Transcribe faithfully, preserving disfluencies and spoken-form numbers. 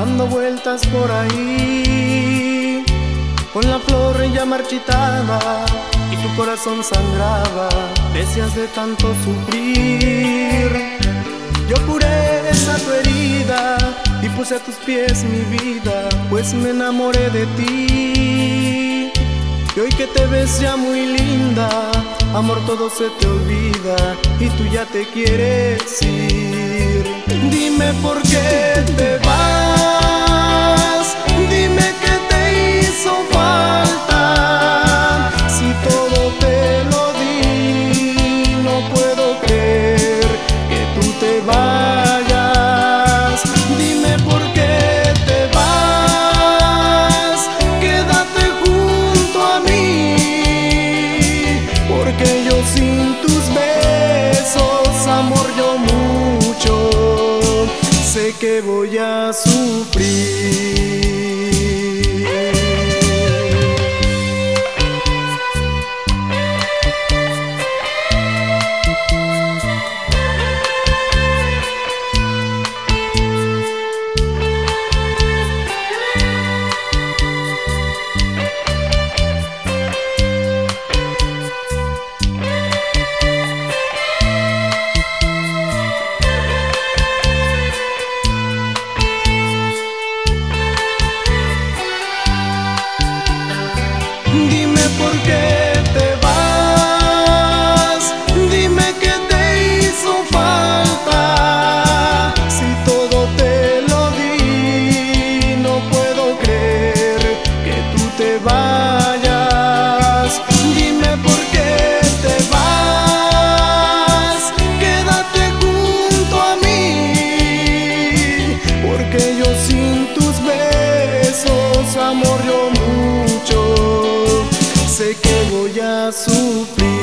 dando vueltas por ahí, con la flor ya marchitada y tu corazón sangraba, decías de tanto sufrir. Yo curé esa tu herida y puse a tus pies mi vida, pues me enamoré de ti. Y hoy que te ves ya muy linda, amor, todo se te olvida y tú ya te quieres ir. Dime por qué te vas, dime qué te hizo falta. Si todo te lo di, no puedo creer que tú te vayas. Dime por qué te vas, quédate junto a mí, porque yo sin tus besos, amor, yo mucho sé que voy a sufrir. Dime por qué te vas, dime qué te hizo falta. Si todo te lo di, no puedo creer que tú te vayas. Dime por qué te vas, quédate junto a mí, porque yo sin tus besos, amor, yo mucho sé que voy a sufrir.